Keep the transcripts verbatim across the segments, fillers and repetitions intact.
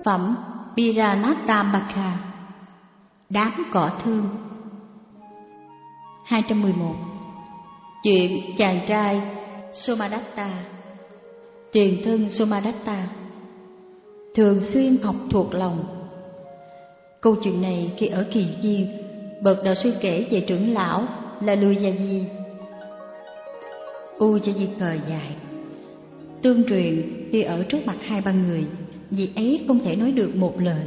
Phẩm Piranatamaka, Đám cỏ thương. Hai trăm mười một. Chuyện chàng trai Somadatta. Tiền thân Somadatta thường xuyên học thuộc lòng. Câu chuyện này khi ở Kỳ Viên, bậc đạo sư kể về trưởng lão là Luyaji. Ujayi cờ dài. Tương truyền khi ở trước mặt hai ba người, vị ấy không thể nói được một lời.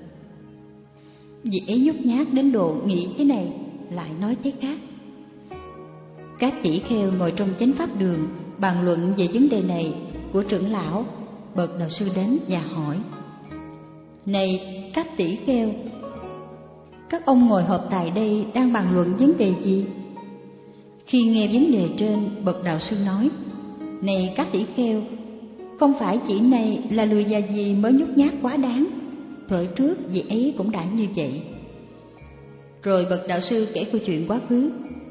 Vị ấy nhút nhát đến độ nghĩ thế này lại nói thế khác. Các tỷ kheo ngồi trong chánh pháp đường bàn luận về vấn đề này của trưởng lão. Bậc đạo sư đến và hỏi: Này các tỷ kheo, các ông ngồi họp tại đây đang bàn luận vấn đề gì? Khi nghe vấn đề trên, bậc đạo sư nói: Này các tỷ kheo, không phải chỉ này là lười già gì mới nhút nhát quá đáng, thuở trước vị ấy cũng đã như vậy. Rồi bậc đạo sư kể câu chuyện quá khứ.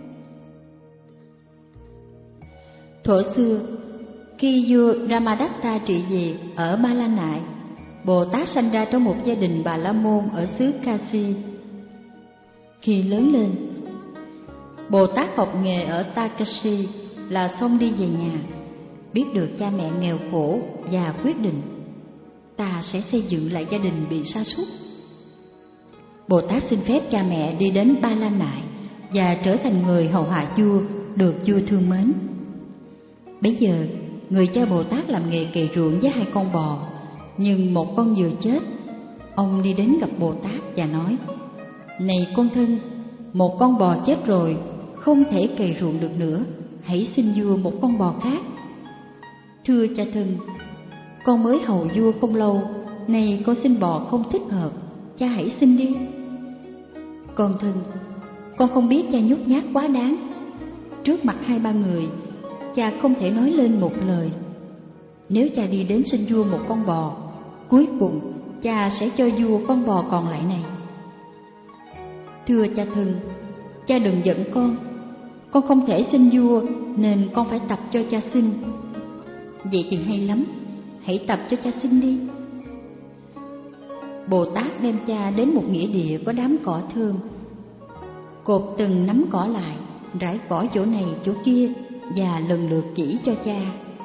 Thuở xưa, khi vua Ramadatta trị vì ở Ba La Nại, Bồ Tát sanh ra trong một gia đình Bà La Môn ở xứ Kashi. Khi lớn lên, Bồ Tát học nghề ở Takashi là xong đi về nhà, biết được cha mẹ nghèo khổ và quyết định ta sẽ xây dựng lại gia đình bị sa sút. Bồ Tát xin phép cha mẹ đi đến Ba La Nại và trở thành người hầu hạ vua được vua thương mến. Bấy giờ, người cha Bồ Tát làm nghề cày ruộng với hai con bò, nhưng một con vừa chết. Ông đi đến gặp Bồ Tát và nói: Này con thân, một con bò chết rồi, không thể cày ruộng được nữa, hãy xin vua một con bò khác. Thưa cha thân, con mới hầu vua không lâu, này con xin bò không thích hợp, cha hãy xin đi. Con thân, con không biết cha nhút nhát quá đáng. Trước mặt hai ba người, cha không thể nói lên một lời. Nếu cha đi đến xin vua một con bò, cuối cùng cha sẽ cho vua con bò còn lại này. Thưa cha thân, cha đừng giận con, con không thể xin vua nên con phải tập cho cha xin. Vậy thì hay lắm, hãy tập cho cha xin đi. Bồ Tát đem cha đến một nghĩa địa có đám cỏ thơm, cột từng nắm cỏ lại, rải cỏ chỗ này chỗ kia và lần lượt chỉ cho cha.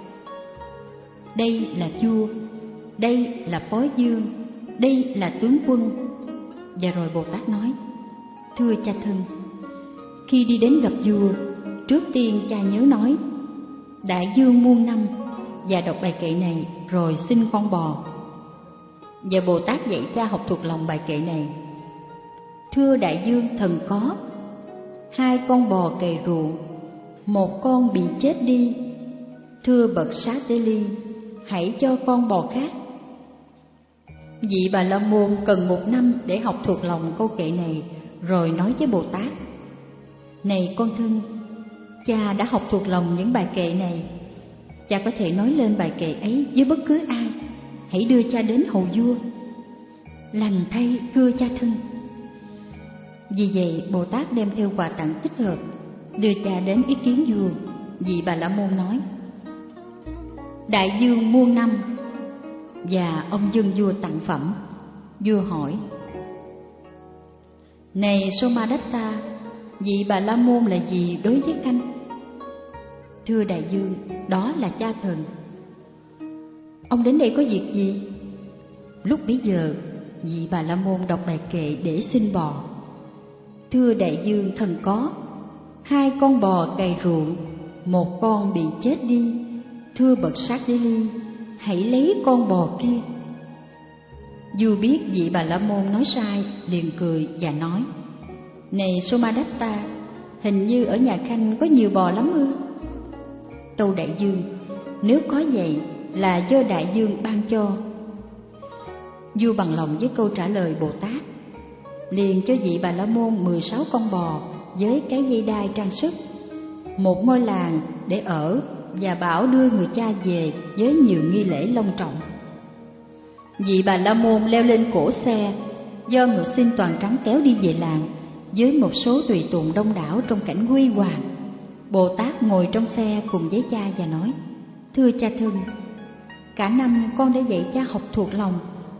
Đây là vua, đây là phó vương, đây là tướng quân. Và rồi Bồ Tát nói: Thưa cha thân, khi đi đến gặp vua, trước tiên cha nhớ nói Đại dương muôn năm và đọc bài kệ này rồi xin con bò. Và Bồ Tát dạy cha học thuộc lòng bài kệ này: Thưa đại dương thần có, hai con bò cày ruộng, một con bị chết đi. Thưa bậc Sát Đế Ly, hãy cho con bò khác. Vị Bà La Môn cần một năm để học thuộc lòng câu kệ này, rồi nói với Bồ Tát: Này con thân, cha đã học thuộc lòng những bài kệ này. Cha có thể nói lên bài kệ ấy với bất cứ ai. Hãy đưa cha đến hầu vua. Lành thay thưa cha thân. Vì vậy Bồ Tát đem theo quà tặng thích hợp, đưa cha đến ý kiến vua. Vị Bà La Môn nói: Đại dương muôn năm. Và ông dâng vua tặng phẩm. Vua hỏi: Này Somadatta, vị Bà La Môn là gì đối với khanh? Thưa đại dương, đó là cha thần. Ông đến đây có việc gì? Lúc bấy giờ, vị Bà La Môn đọc bài kệ để xin bò. Thưa đại dương thần có, hai con bò cày ruộng, một con bị chết đi. Thưa bậc Sát Đế Ly, hãy lấy con bò kia. Vua biết vị Bà La Môn nói sai, liền cười và nói: Này Somadatta, hình như ở nhà khanh có nhiều bò lắm ư? Tâu đại dương, nếu có vậy là do đại dương ban cho. Vua bằng lòng với câu trả lời Bồ Tát, liền cho vị Bà La Môn mười sáu con bò với cái dây đai trang sức, một ngôi làng để ở, và bảo đưa người cha về với nhiều nghi lễ long trọng. Vị Bà La Môn leo lên cổ xe do ngựa xin toàn trắng kéo đi về làng với một số tùy tùng đông đảo trong cảnh huy hoàng. Bồ Tát ngồi trong xe cùng với cha và nói: Thưa cha thân, cả năm con đã dạy cha học thuộc lòng.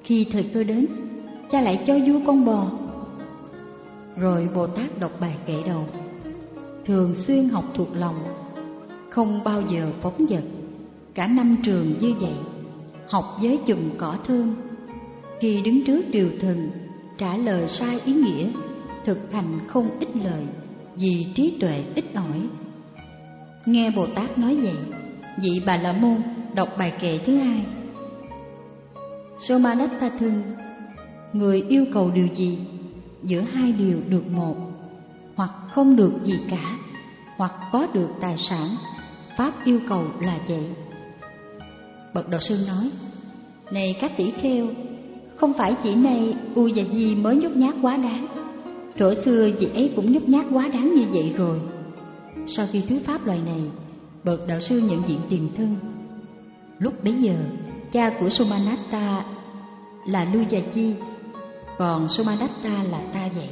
Khi thời cơ đến, cha lại cho vua con bò. Rồi Bồ Tát đọc bài kệ đầu: thường xuyên học thuộc lòng, không bao giờ phóng dật, cả năm trường như vậy, học với chùm cỏ thơm. Khi đứng trước triều thần, trả lời sai ý nghĩa, thực hành không ích lợi, vì trí tuệ ít ỏi. Nghe Bồ Tát nói vậy, vị Bà La Môn đọc bài kệ thứ hai: Somadatta thân, người yêu cầu điều gì, giữa hai điều được một, hoặc không được gì cả, hoặc có được tài sản, pháp yêu cầu là vậy. Bậc đạo sư nói: này các tỷ kheo, không phải chỉ này U và Di mới nhút nhát quá đáng, thuở xưa vị ấy cũng nhút nhát quá đáng như vậy rồi. Sau khi thuyết pháp loài này, bậc đạo sư nhận diện tiền thân. Lúc bấy giờ, cha của Somadatta là Lưu Già Chi, còn Somadatta là ta vậy.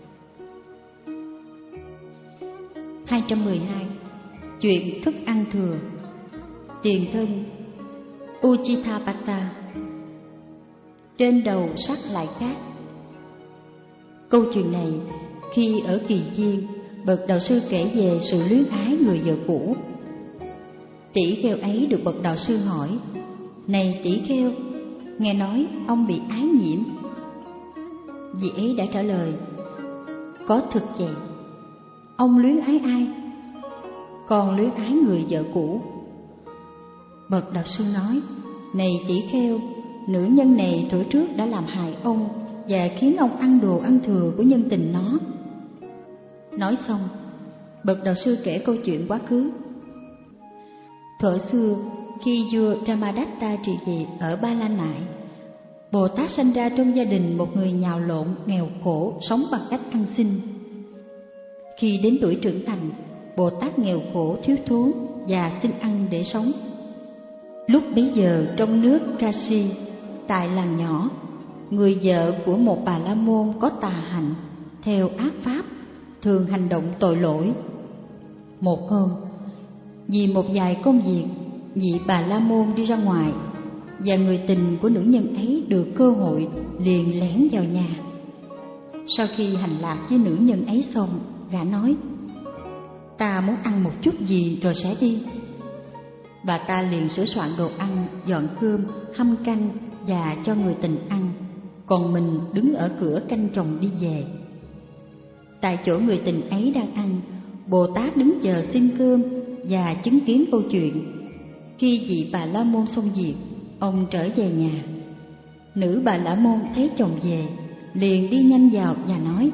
hai trăm mười hai. Chuyện thức ăn thừa. Tiền thân Uchithapata. Trên đầu sắc lại khác. Câu chuyện này khi ở Kỳ Viên, bậc đạo sư kể về sự luyến ái người vợ cũ. Tỷ kheo ấy được bậc đạo sư hỏi: này tỷ kheo, nghe nói ông bị ái nhiễm. Vị ấy đã trả lời: có thực vậy. Ông luyến ái ai? Con luyến ái người vợ cũ. Bậc đạo sư nói: này tỷ kheo, nữ nhân này thuở trước đã làm hại ông và khiến ông ăn đồ ăn thừa của nhân tình nó. Nói xong, bậc đạo sư kể câu chuyện quá khứ. Thuở xưa, khi vua Ramadatta trị vì ở Ba La Nại, Bồ Tát sanh ra trong gia đình một người nhào lộn, nghèo khổ, sống bằng cách ăn xin. Khi đến tuổi trưởng thành, Bồ Tát nghèo khổ, thiếu thốn và xin ăn để sống. Lúc bấy giờ trong nước Kashi, tại làng nhỏ, người vợ của một Bà La Môn có tà hạnh, theo ác pháp, thường hành động tội lỗi. Một hôm, vì một vài công việc, vị Bà La Môn đi ra ngoài, và người tình của nữ nhân ấy được cơ hội liền lén vào nhà. Sau khi hành lạc với nữ nhân ấy xong, gã nói: ta muốn ăn một chút gì rồi sẽ đi. Bà ta liền sửa soạn đồ ăn, dọn cơm, hâm canh và cho người tình ăn, còn mình đứng ở cửa canh chồng đi về. Tại chỗ người tình ấy đang ăn, Bồ Tát đứng chờ xin cơm và chứng kiến câu chuyện. Khi vị Bà La Môn xong việc, ông trở về nhà. Nữ Bà La Môn thấy chồng về, liền đi nhanh vào và nói: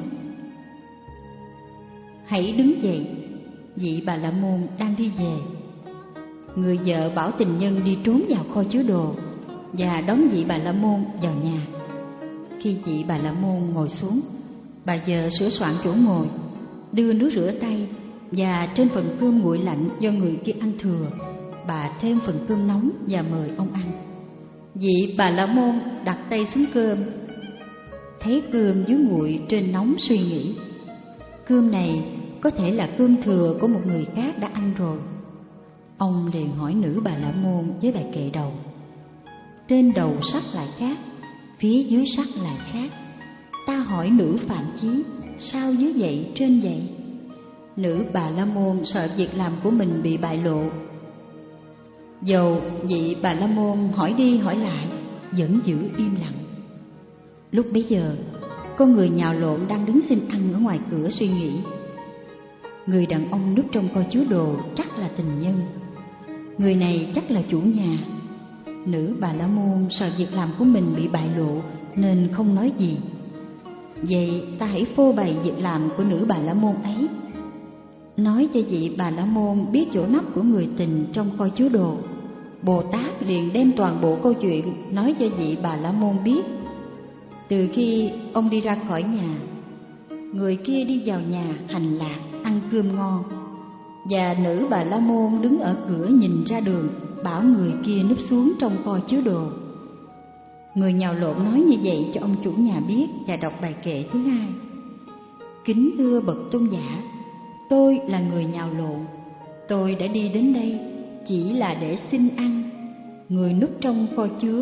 hãy đứng dậy, vị Bà La Môn đang đi về. Người vợ bảo tình nhân đi trốn vào kho chứa đồ và đón vị Bà La Môn vào nhà. Khi vị Bà La Môn ngồi xuống, bà vợ sửa soạn chỗ ngồi, đưa nước rửa tay, và trên phần cơm nguội lạnh do người kia ăn thừa, bà thêm phần cơm nóng và mời ông ăn. Vị Bà La Môn đặt tay xuống cơm, thấy cơm dưới nguội trên nóng, suy nghĩ: cơm này có thể là cơm thừa của một người khác đã ăn rồi. Ông liền hỏi nữ Bà La Môn với bài kệ đầu: trên đầu sắc lại khác, phía dưới sắc lại khác. Ta hỏi nữ Phạm Chí, sao dưới vậy trên vậy? Nữ Bà La Môn sợ việc làm của mình bị bại lộ. Dầu vị Bà La Môn hỏi đi hỏi lại, vẫn giữ im lặng. Lúc bấy giờ, có người nhào lộn đang đứng xin ăn ở ngoài cửa suy nghĩ: người đàn ông núp trong kho chứa đồ chắc là tình nhân, người này chắc là chủ nhà. Nữ Bà La Môn sợ việc làm của mình bị bại lộ nên không nói gì. Vậy ta hãy phô bày việc làm của nữ Bà La Môn ấy, nói cho vị Bà La Môn biết chỗ nấp của người tình trong kho chứa đồ. Bồ Tát liền đem toàn bộ câu chuyện nói cho vị Bà La Môn biết. Từ khi ông đi ra khỏi nhà, người kia đi vào nhà hành lạc ăn cơm ngon, và nữ Bà La Môn đứng ở cửa nhìn ra đường, bảo người kia núp xuống trong kho chứa đồ. Người nhào lộn nói như vậy cho ông chủ nhà biết và đọc bài kệ thứ hai: kính thưa bậc tôn giả, tôi là người nhào lộn, tôi đã đi đến đây chỉ là để xin ăn. Người núp trong kho chứa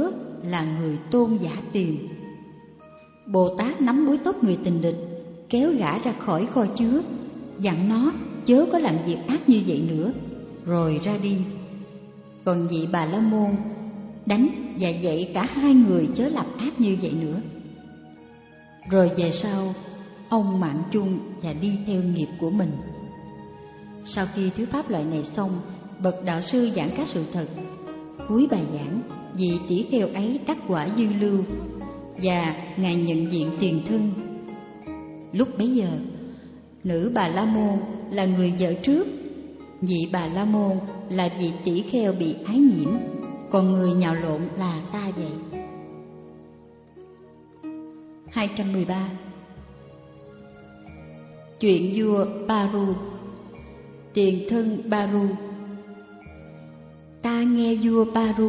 là người tôn giả tiền. Bồ Tát nắm búi tóc người tình địch, kéo gã ra khỏi kho chứa, dặn nó chớ có làm việc ác như vậy nữa, rồi ra đi. Còn vị Bà La Môn đánh và dạy cả hai người chớ làm ác như vậy nữa. Rồi về sau, ông mạng chung và đi theo nghiệp của mình. Sau khi thuyết pháp loại này xong, bậc đạo sư giảng các sự thật. Cuối bài giảng, vị tỷ kheo ấy đắc quả dư lưu và ngài nhận diện tiền thân. Lúc bấy giờ, nữ Bà La Môn là người vợ trước, vị Bà La Môn là vị tỷ kheo bị ái nhiễm, còn người nhào lộn là ta vậy. hai trăm mười ba. Chuyện vua Paru. Tiền thân Paru. Ta nghe vua Paru.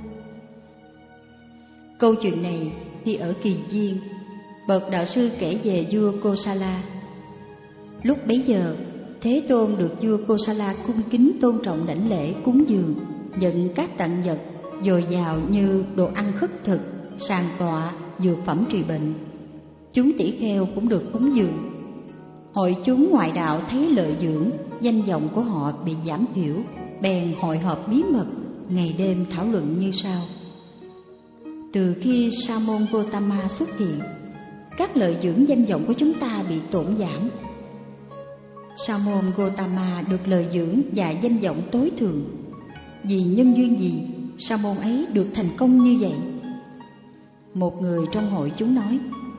Câu chuyện này khi ở Kỳ Viên, bậc đạo sư kể về vua Kosala. Lúc bấy giờ, Thế Tôn được vua Kosala cung kính tôn trọng đảnh lễ cúng dường, nhận các tặng vật dồi dào như đồ ăn khất thực, sàn tọa, dược phẩm trị bệnh. Chúng tỷ kheo cũng được cúng dường. Hội chúng ngoại đạo thấy lợi dưỡng, danh vọng của họ bị giảm thiểu, bèn hội họp bí mật, ngày đêm thảo luận như sau. Từ khi Sa môn Gotama xuất hiện, các lợi dưỡng danh vọng của chúng ta bị tổn giảm. Sa môn Gotama được lợi dưỡng và danh vọng tối thượng. Vì nhân duyên gì sa môn ấy được thành công như vậy? Một người trong hội chúng nói,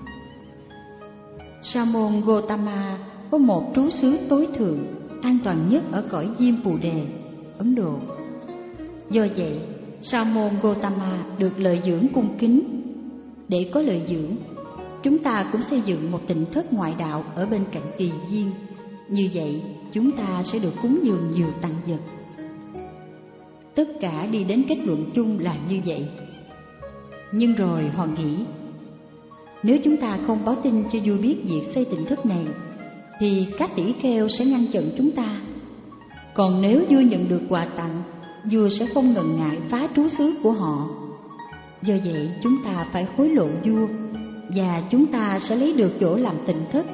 Sa môn Gotama có một trú xứ tối thượng, an toàn nhất ở cõi Diêm Phù Đề, Ấn Độ. Do vậy, Sa môn Gotama được lợi dưỡng cung kính. Để có lợi dưỡng, chúng ta cũng xây dựng một tịnh thất ngoại đạo ở bên cạnh Kỳ Viên. Như vậy, chúng ta sẽ được cúng dường nhiều tặng vật. Tất cả đi đến kết luận chung là như vậy. Nhưng rồi họ nghĩ, nếu chúng ta không báo tin cho vua biết việc xây tịnh thất này, thì các tỷ kheo sẽ ngăn chặn chúng ta. Còn nếu vua nhận được quà tặng, vua sẽ không ngần ngại phá trú xứ của họ. Do vậy, chúng ta phải hối lộ vua, và chúng ta sẽ lấy được chỗ làm tịnh thất.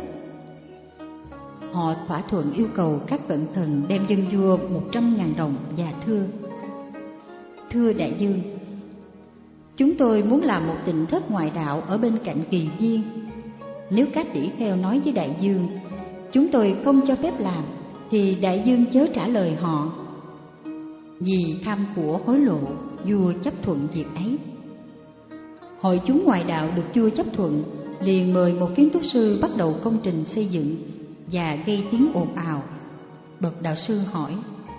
Họ thỏa thuận yêu cầu các cận thần đem dâng vua một trăm ngàn đồng và thưa: Thưa đại dương, chúng tôi muốn làm một tịnh thất ngoại đạo ở bên cạnh Kỳ Viên. Nếu các tỷ kheo nói với đại dương chúng tôi không cho phép làm, thì đại dương chớ trả lời họ. Vì tham của hối lộ, vua chấp thuận việc ấy. Hội chúng ngoại đạo được vua chấp thuận, liền mời một kiến trúc sư bắt đầu công trình xây dựng và gây tiếng ồn ào. Bậc đạo sư hỏi: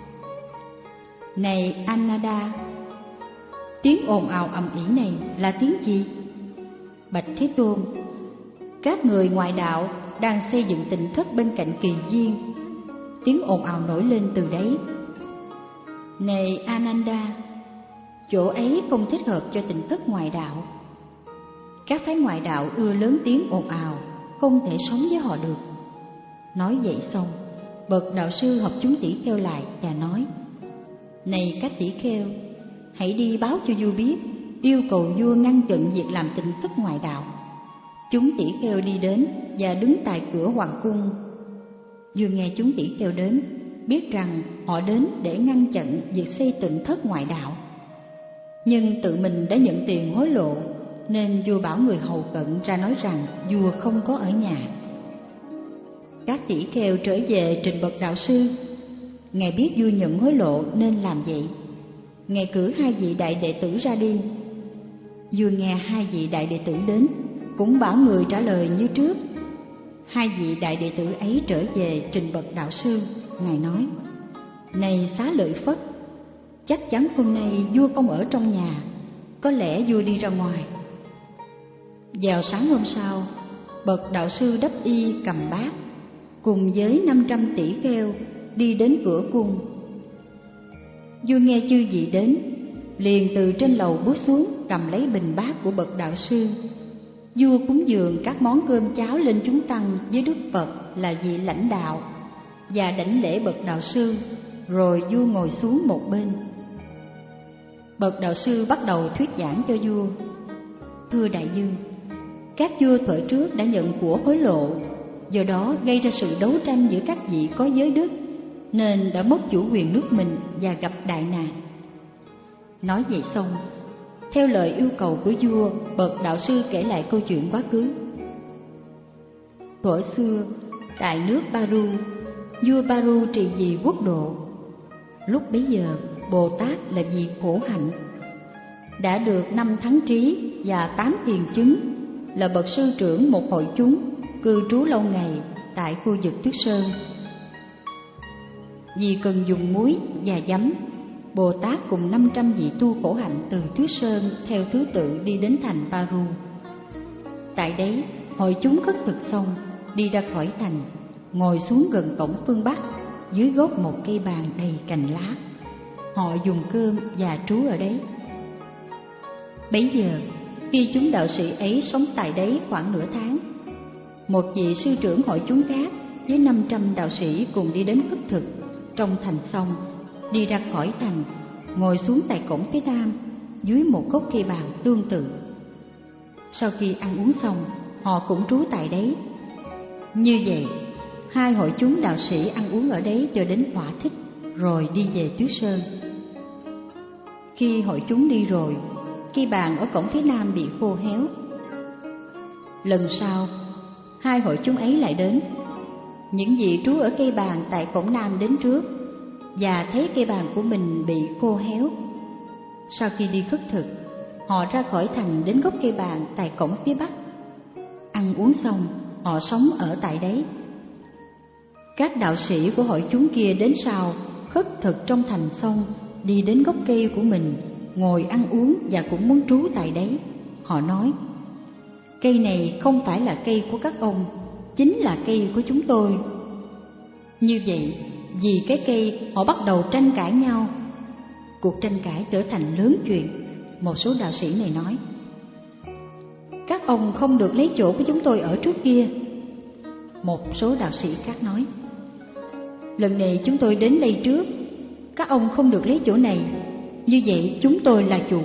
Này Ananda, tiếng ồn ào ầm ĩ này là tiếng gì? Bạch Thế Tôn, các người ngoại đạo đang xây dựng tịnh thất bên cạnh Kỳ Viên, tiếng ồn ào nổi lên từ đấy. Này Ananda, chỗ ấy không thích hợp cho tịnh thất ngoại đạo. Các phái ngoại đạo ưa lớn tiếng ồn ào, không thể sống với họ được. Nói vậy xong, bậc đạo sư họp chúng tỷ kheo lại và nói: Này các tỷ kheo, hãy đi báo cho vua biết, yêu cầu vua ngăn chặn việc làm tịnh thất ngoại đạo. Chúng tỷ kheo đi đến và đứng tại cửa hoàng cung. Vua nghe chúng tỷ kheo đến, biết rằng họ đến để ngăn chặn việc xây tịnh thất ngoại đạo, nhưng tự mình đã nhận tiền hối lộ, nên vua bảo người hầu cận ra nói rằng vua không có ở nhà. Các tỷ kheo trở về trình bậc đạo sư. Ngài biết vua nhận hối lộ nên làm vậy. Ngài cử hai vị đại đệ tử ra đi. Vua nghe hai vị đại đệ tử đến, cũng bảo người trả lời như trước. Hai vị đại đệ tử ấy trở về trình bậc đạo sư. Ngài nói: Này Xá Lợi Phất, chắc chắn hôm nay vua không ở trong nhà, có lẽ vua đi ra ngoài. Vào sáng hôm sau, bậc đạo sư đắp y cầm bát cùng với năm trăm tỷ kheo đi đến cửa cung. Vua nghe chư vị đến, liền từ trên lầu bước xuống cầm lấy bình bát của bậc đạo sư. Vua cúng dường các món cơm cháo lên chúng tăng với Đức Phật là vị lãnh đạo, và đảnh lễ bậc đạo sư, rồi vua ngồi xuống một bên. Bậc đạo sư bắt đầu thuyết giảng cho vua. Thưa đại dương, các vua thuở trước đã nhận của hối lộ, do đó gây ra sự đấu tranh giữa các vị có giới đức, nên đã mất chủ quyền nước mình và gặp đại nạn. Nói vậy xong, theo lời yêu cầu của vua, bậc đạo sư kể lại câu chuyện quá khứ. Thuở xưa, tại nước Baru, vua Baru trị vì quốc độ. Lúc bấy giờ, Bồ Tát là vị khổ hạnh, đã được năm thắng trí và tám tiền chứng, là bậc sư trưởng một hội chúng cư trú lâu ngày tại khu vực Tuyết Sơn. Vì cần dùng muối và giấm, Bồ Tát cùng năm trăm vị tu khổ hạnh từ Tuyết Sơn theo thứ tự đi đến thành Baru. Tại đấy, hội chúng khất thực xong, đi ra khỏi thành, ngồi xuống gần cổng phương Bắc, dưới gốc một cây bàn đầy cành lá. Họ dùng cơm và trú ở đấy. Bấy giờ, khi chúng đạo sĩ ấy sống tại đấy khoảng nửa tháng, một vị sư trưởng hội chúng khác với năm trăm đạo sĩ cùng đi đến khất thực trong thành xong, đi ra khỏi thành, ngồi xuống tại cổng phía nam dưới một gốc cây bàn tương tự. Sau khi ăn uống xong, họ cũng trú tại đấy. Như vậy, hai hội chúng đạo sĩ ăn uống ở đấy cho đến thỏa thích, rồi đi về Tuyết Sơn. Khi hội chúng đi rồi, cây bàn ở cổng phía nam bị khô héo. Lần sau, hai hội chúng ấy lại đến. Những vị trú ở cây bàn tại cổng nam đến trước và thấy cây bàn của mình bị khô héo. Sau khi đi khất thực, họ ra khỏi thành đến gốc cây bàn tại cổng phía bắc. Ăn uống xong, họ sống ở tại đấy. Các đạo sĩ của hội chúng kia đến sau, khất thực trong thành xong, đi đến gốc cây của mình, ngồi ăn uống và cũng muốn trú tại đấy. Họ nói: cây này không phải là cây của các ông, chính là cây của chúng tôi. Như vậy, vì cái cây, họ bắt đầu tranh cãi nhau. Cuộc tranh cãi trở thành lớn chuyện. Một số đạo sĩ này nói: các ông không được lấy chỗ của chúng tôi ở trước kia. Một số đạo sĩ khác nói: lần này chúng tôi đến đây trước, các ông không được lấy chỗ này, như vậy chúng tôi là chủ.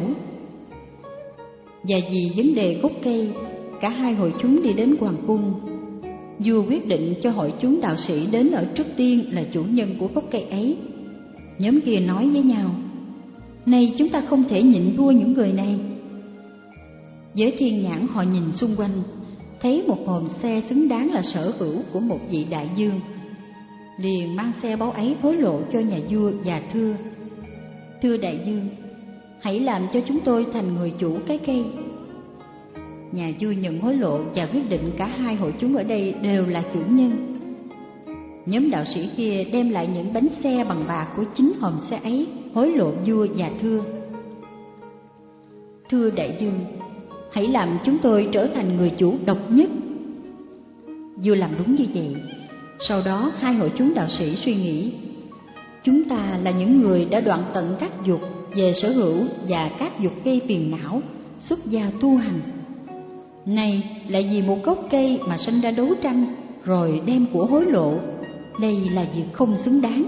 Và vì vấn đề gốc cây, cả hai hội chúng đi đến hoàng cung. Vua quyết định cho hội chúng đạo sĩ đến ở trước tiên là chủ nhân của gốc cây ấy. Nhóm kia nói với nhau: nay chúng ta không thể nhịn thua những người này. Với thiên nhãn họ nhìn xung quanh, thấy một hòm xe xứng đáng là sở hữu của một vị đại dương, liền mang xe báu ấy hối lộ cho nhà vua và thưa: thưa đại dương, hãy làm cho chúng tôi thành người chủ cái cây. Nhà vua nhận hối lộ và quyết định cả hai hội chúng ở đây đều là chủ nhân. Nhóm đạo sĩ kia đem lại những bánh xe bằng bạc của chính hòm xe ấy, hối lộ vua và thưa: thưa đại dương, hãy làm chúng tôi trở thành người chủ độc nhất. Vua làm đúng như vậy. Sau đó hai hội chúng đạo sĩ suy nghĩ: chúng ta là những người đã đoạn tận các dục về sở hữu và các dục gây phiền não, xuất gia tu hành. Này lại vì một gốc cây mà sinh ra đấu tranh, rồi đem của hối lộ, đây là việc không xứng đáng.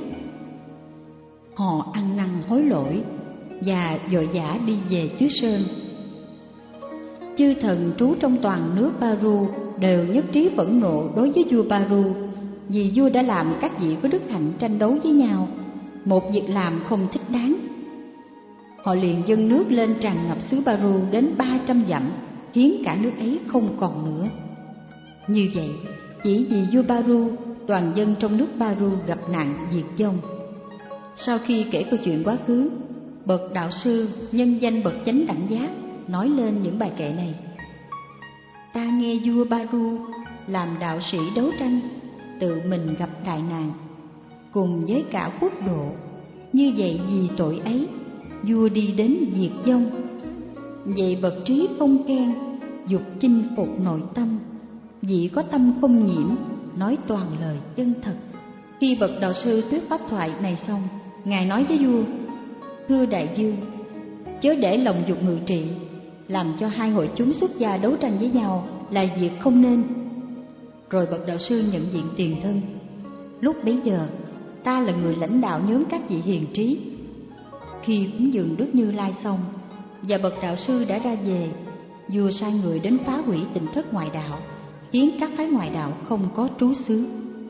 Họ ăn năn hối lỗi và vội vã đi về Tuyết Sơn. Chư thần trú trong toàn nước Baru đều nhất trí phẫn nộ đối với vua Baru, vì vua đã làm các vị có đức hạnh tranh đấu với nhau, một việc làm không thích đáng. Họ liền dâng nước lên tràn ngập xứ Baru đến ba trăm dặm, khiến cả nước ấy không còn nữa. Như vậy, chỉ vì vua Baru, toàn dân trong nước Baru gặp nạn diệt vong. Sau khi kể câu chuyện quá khứ, bậc đạo sư nhân danh bậc chánh đẳng giác nói lên những bài kệ này: ta nghe vua Baru làm đạo sĩ đấu tranh, tự mình gặp đại nạn, cùng với cả quốc độ. Như vậy vì tội ấy, vua đi đến diệt vong. Vậy bậc trí không khen, dục chinh phục nội tâm, vị có tâm không nhiễm, nói toàn lời chân thật. Khi bậc đạo sư thuyết pháp thoại này xong, ngài nói với vua: thưa đại dương, chớ để lòng dục ngự trị, làm cho hai hội chúng xuất gia đấu tranh với nhau là việc không nên. Rồi bậc đạo sư nhận diện tiền thân: lúc bấy giờ ta là người lãnh đạo nhóm các vị hiền trí. Khi cúng dường Đức Như Lai xong và bậc đạo sư đã ra về, vua sai người đến phá hủy tịnh thất ngoại đạo, khiến các phái ngoại đạo không có trú xứ.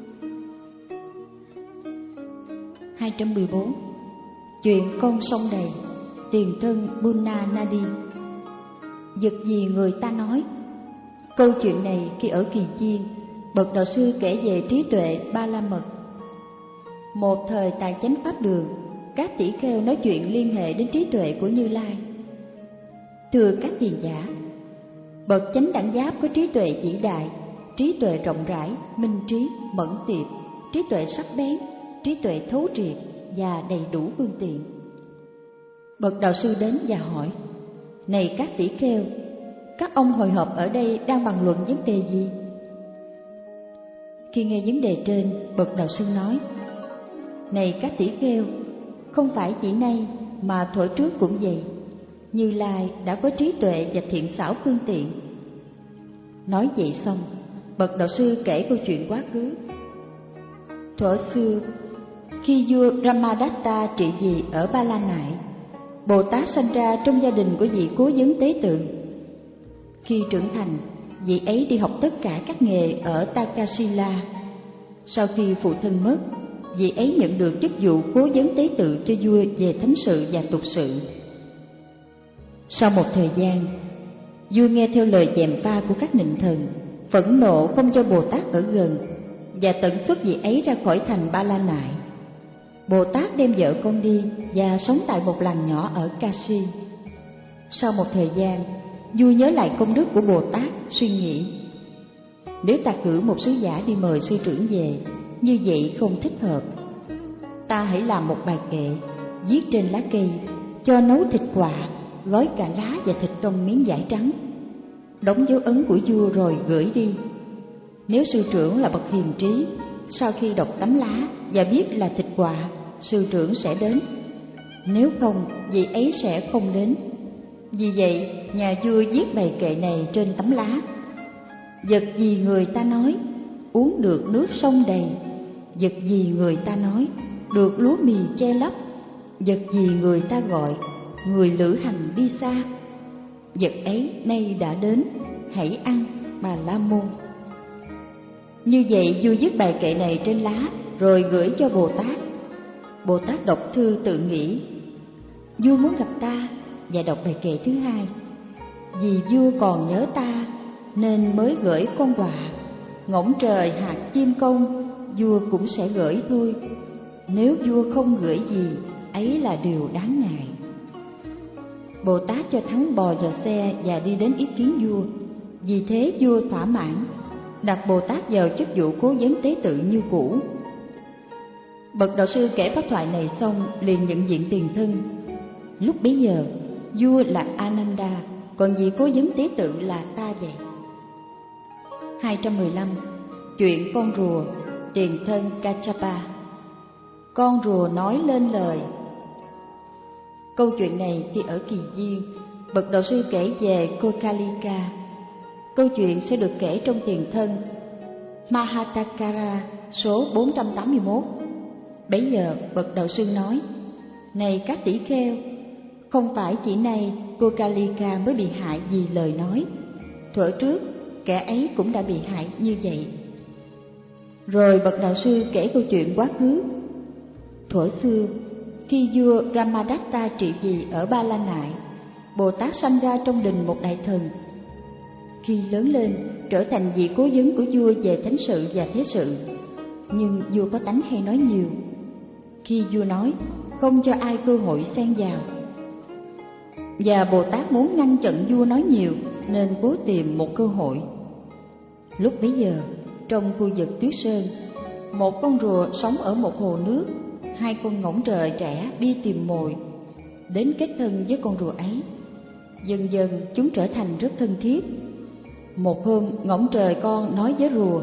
hai trăm mười bốn. Chuyện con sông đầy, tiền thân Bunna Nadi. Vật gì người ta nói? Câu chuyện này khi ở Kỳ Chiên, bậc đạo sư kể về trí tuệ Ba La Mật. Một thời tại chánh pháp đường, các tỷ kheo nói chuyện liên hệ đến trí tuệ của Như Lai. Thưa các hiền giả, bậc chánh đẳng giác có trí tuệ vĩ đại, trí tuệ rộng rãi, minh trí, mẫn tiệp, trí tuệ sắc bén, trí tuệ thấu triệt và đầy đủ phương tiện. Bậc đạo sư đến và hỏi: này các tỷ kheo, các ông hội họp ở đây đang bàn luận vấn đề gì? Khi nghe vấn đề trên, bậc đạo sư nói: này các tỷ kheo, không phải chỉ nay mà thuở trước cũng vậy, Như Lai đã có trí tuệ và thiện xảo phương tiện. Nói vậy xong, bậc đạo sư kể câu chuyện quá khứ. Thuở xưa, khi vua Ramadatta trị vì ở Ba La Nại, Bồ Tát sanh ra trong gia đình của vị cố vấn tế tự. Khi trưởng thành, vị ấy đi học tất cả các nghề ở Takasila. Sau khi phụ thân mất, vị ấy nhận được chức vụ cố vấn tế tự cho vua về thánh sự và tục sự. Sau một thời gian, vua nghe theo lời gièm pha của các nịnh thần, phẫn nộ không cho Bồ Tát ở gần và tận xuất vị ấy ra khỏi thành Ba La Nại. Bồ Tát đem vợ con đi và sống tại một làng nhỏ ở Kashi. Sau một thời gian, vua nhớ lại công đức của Bồ Tát, suy nghĩ: nếu ta cử một sứ giả đi mời sư trưởng về, như vậy không thích hợp. Ta hãy làm một bài kệ, viết trên lá cây, cho nấu thịt quạ, gói cả lá và thịt trong miếng vải trắng, đóng dấu ấn của vua rồi gửi đi. Nếu sư trưởng là bậc hiền trí, sau khi đọc tấm lá và biết là thịt quạ, sư trưởng sẽ đến. Nếu không, vị ấy sẽ không đến. Vì vậy, nhà vua viết bài kệ này trên tấm lá: vật gì người ta nói, uống được nước sông đầy. Vật gì người ta nói, được lúa mì che lấp. Vật gì người ta gọi, người lữ hành đi xa. Vật ấy nay đã đến, hãy ăn, Bà La Môn. Như vậy, vua viết bài kệ này trên lá rồi gửi cho Bồ Tát. Bồ Tát đọc thư tự nghĩ: vua muốn gặp ta, và đọc bài kệ thứ hai: vì vua còn nhớ ta nên mới gửi con quạ, ngỗng trời hạt chim công, vua cũng sẽ gửi thôi. Nếu vua không gửi gì, ấy là điều đáng ngại. Bồ Tát cho thắng bò vào xe và đi đến ý kiến vua. Vì thế vua thỏa mãn, đặt Bồ Tát vào chức vụ cố vấn tế tự như cũ. Bậc đạo sư kể pháp thoại này xong liền nhận diện tiền thân. Lúc bấy giờ, vua là Ananda, còn vị cố vấn tế tự là ta vậy. hai trăm mười lăm. Chuyện con rùa, tiền thân Kaccapa. Con rùa nói lên lời. Câu chuyện này khi ở Kỳ Viên, bậc đạo sư kể về Kokalika. Câu chuyện sẽ được kể trong tiền thân Mahatakara số bốn trăm tám mươi mốt. Bấy giờ bậc đạo sư nói: này các tỷ kheo, không phải chỉ nay Kokalika mới bị hại vì lời nói. Thuở trước kẻ ấy cũng đã bị hại như vậy. Rồi bậc đạo sư kể câu chuyện quá khứ. Thuở xưa, khi vua Ramadatta trị vì ở Ba La Nại, Bồ Tát sanh ra trong đình một đại thần. Khi lớn lên, trở thành vị cố vấn của vua về thánh sự và thế sự. Nhưng vua có tánh hay nói nhiều. Khi vua nói, không cho ai cơ hội xen vào. Và Bồ Tát muốn ngăn chặn vua nói nhiều, nên cố tìm một cơ hội. Lúc bấy giờ, trong khu vực Tuyết Sơn, một con rùa sống ở một hồ nước. Hai con ngỗng trời trẻ đi tìm mồi, đến kết thân với con rùa ấy. Dần dần chúng trở thành rất thân thiết. Một hôm, ngỗng trời con nói với rùa: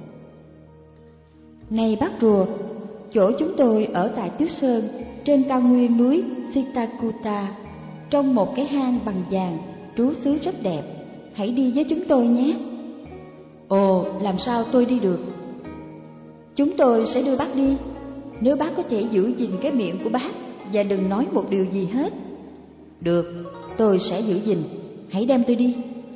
này bác rùa, chỗ chúng tôi ở tại Tuyết Sơn, trên cao nguyên núi Sitakuta, trong một cái hang bằng vàng, trú xứ rất đẹp, hãy đi với chúng tôi nhé. Ồ, làm sao tôi đi được? Chúng tôi sẽ đưa bác đi, nếu bác có thể giữ gìn cái miệng của bác và đừng nói một điều gì hết. Được, tôi sẽ giữ gìn, hãy đem tôi đi.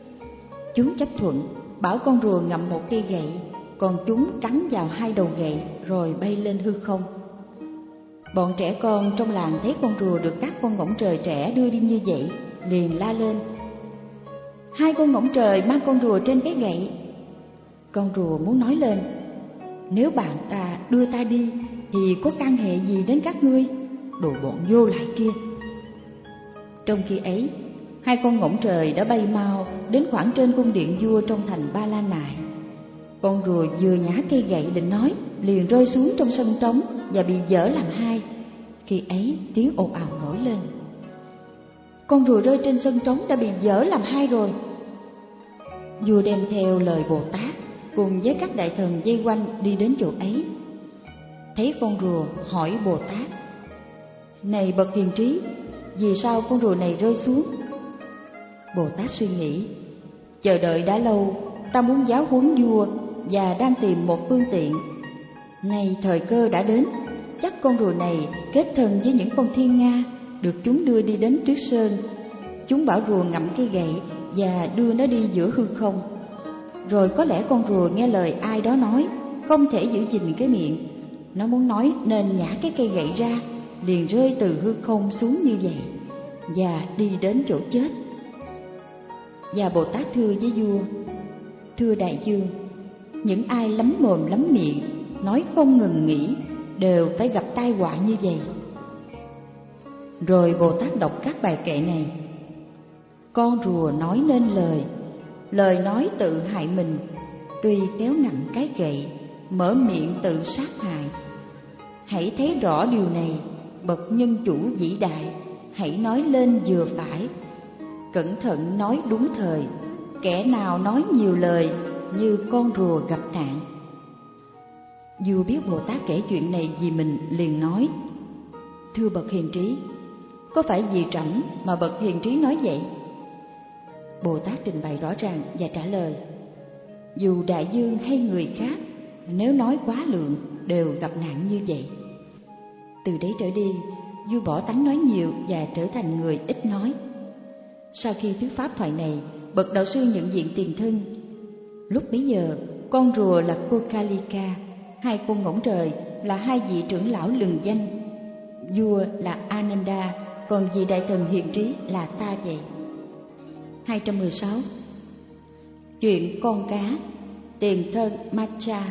Chúng chấp thuận, bảo con rùa ngậm một cây gậy, còn chúng cắn vào hai đầu gậy rồi bay lên hư không. Bọn trẻ con trong làng thấy con rùa được các con ngỗng trời trẻ đưa đi như vậy, liền la lên: hai con ngỗng trời mang con rùa trên cái gậy. Con rùa muốn nói lên: nếu bạn ta đưa ta đi thì có can hệ gì đến các ngươi, đồ bọn vô lại kia. Trong khi ấy, hai con ngỗng trời đã bay mau đến khoảng trên cung điện vua trong thành Ba La Nại. Con rùa vừa nhả cây gậy định nói, liền rơi xuống trong sân trống và bị vỡ làm hai. Khi ấy tiếng ồn ào nổi lên: con rùa rơi trên sân trống đã bị vỡ làm hai rồi. Vua đem theo lời Bồ Tát cùng với các đại thần vây quanh đi đến chỗ ấy. Thấy con rùa, hỏi Bồ Tát: này bậc hiền trí, vì sao con rùa này rơi xuống? Bồ Tát suy nghĩ: chờ đợi đã lâu, ta muốn giáo huấn vua và đang tìm một phương tiện. Nay thời cơ đã đến, chắc con rùa này kết thân với những con thiên nga, được chúng đưa đi đến Tuyết Sơn. Chúng bảo rùa ngậm cây gậy và đưa nó đi giữa hư không. Rồi có lẽ con rùa nghe lời ai đó nói, không thể giữ gìn cái miệng. Nó muốn nói nên nhả cái cây gậy ra, liền rơi từ hư không xuống như vậy và đi đến chỗ chết. Và Bồ Tát thưa với vua: thưa đại vương, những ai lắm mồm lắm miệng, nói không ngừng nghỉ, đều phải gặp tai họa như vậy. Rồi Bồ Tát đọc các bài kệ này: con rùa nói nên lời, lời nói tự hại mình, tuy kéo nặng cái gậy, mở miệng tự sát hại. Hãy thấy rõ điều này, bậc nhân chủ vĩ đại, hãy nói lên vừa phải. Cẩn thận nói đúng thời, kẻ nào nói nhiều lời như con rùa gặp nạn. Vua biết Bồ Tát kể chuyện này vì mình, liền nói: thưa bậc hiền trí, có phải vì trẫm mà bậc hiền trí nói vậy? Bồ Tát trình bày rõ ràng và trả lời: dù đại vương hay người khác, nếu nói quá lượng đều gặp nạn như vậy. Từ đấy trở đi, vua bỏ tánh nói nhiều và trở thành người ít nói. Sau khi thuyết pháp thoại này, bậc đạo sư nhận diện tiền thân. Lúc bấy giờ, con rùa là cô Kalika, hai con ngỗng trời là hai vị trưởng lão lừng danh, vua là Ananda, còn vị đại thần hiền trí là ta vậy. hai trăm mười sáu. Chuyện con cá, tiền thân Matcha.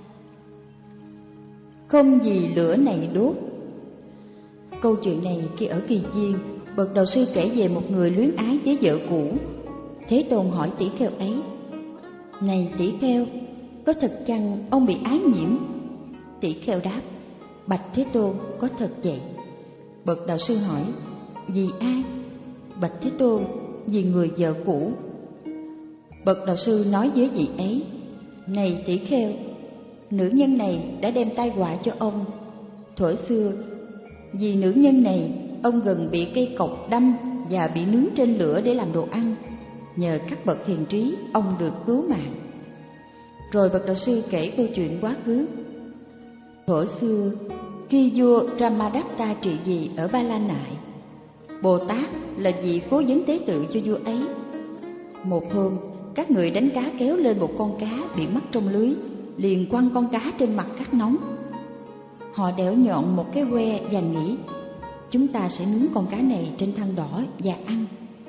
Không vì lửa này đốt. Câu chuyện này khi ở Kỳ Viên, bậc đạo sư kể về một người luyến ái với vợ cũ. Thế Tôn hỏi tỷ kheo ấy: này tỷ kheo, có thật chăng ông bị ái nhiễm? Tỷ kheo đáp: bạch Thế Tôn, có thật vậy. Bậc đạo sư hỏi: vì ai? Bạch Thế Tôn: vì người vợ cũ. Bậc đạo sư nói với vị ấy: này tỷ kheo, nữ nhân này đã đem tai họa cho ông. Thuở xưa, vì nữ nhân này, ông gần bị cây cọc đâm và bị nướng trên lửa để làm đồ ăn. Nhờ các bậc hiền trí, ông được cứu mạng. Rồi bậc đạo sư kể câu chuyện quá khứ. Thuở xưa, khi vua Ramadatta trị vì ở Ba La Nại, Bồ Tát là vị cố vấn tế tự cho vua ấy. Một hôm, các người đánh cá kéo lên một con cá bị mắc trong lưới, liền quăng con cá trên mặt cát nóng. Họ đẽo nhọn một cái que và nghĩ: chúng ta sẽ nướng con cá này trên than đỏ và ăn.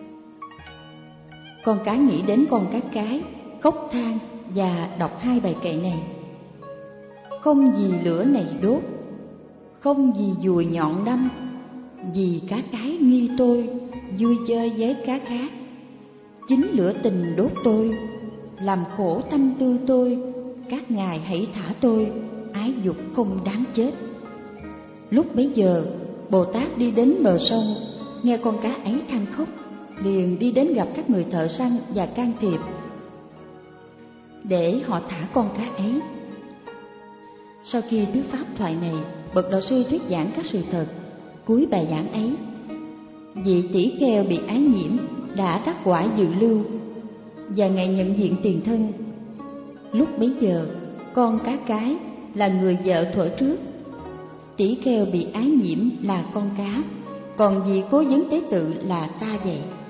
Con cá nghĩ đến con cá cái, cốc than và đọc hai bài kệ này: không vì lửa này đốt, không vì dùi nhọn đâm, vì cá cái nghi tôi, vui chơi với cá khác. Chính lửa tình đốt tôi, làm khổ tâm tư tôi, các ngài hãy thả tôi, ái dục không đáng chết. Lúc bấy giờ, Bồ Tát đi đến bờ sông, nghe con cá ấy than khóc, liền đi đến gặp các người thợ săn và can thiệp để họ thả con cá ấy. Sau khi thuyết pháp thoại này, bậc đạo sư thuyết giảng các sự thật. Cuối bài giảng ấy, vị tỷ kheo bị ái nhiễm đã đắc quả dự lưu và ngài nhận diện tiền thân. Lúc bấy giờ, con cá cái là người vợ thuở trước, tỷ kheo bị ái nhiễm là con cá, còn vị cố vấn tế tự là ta vậy.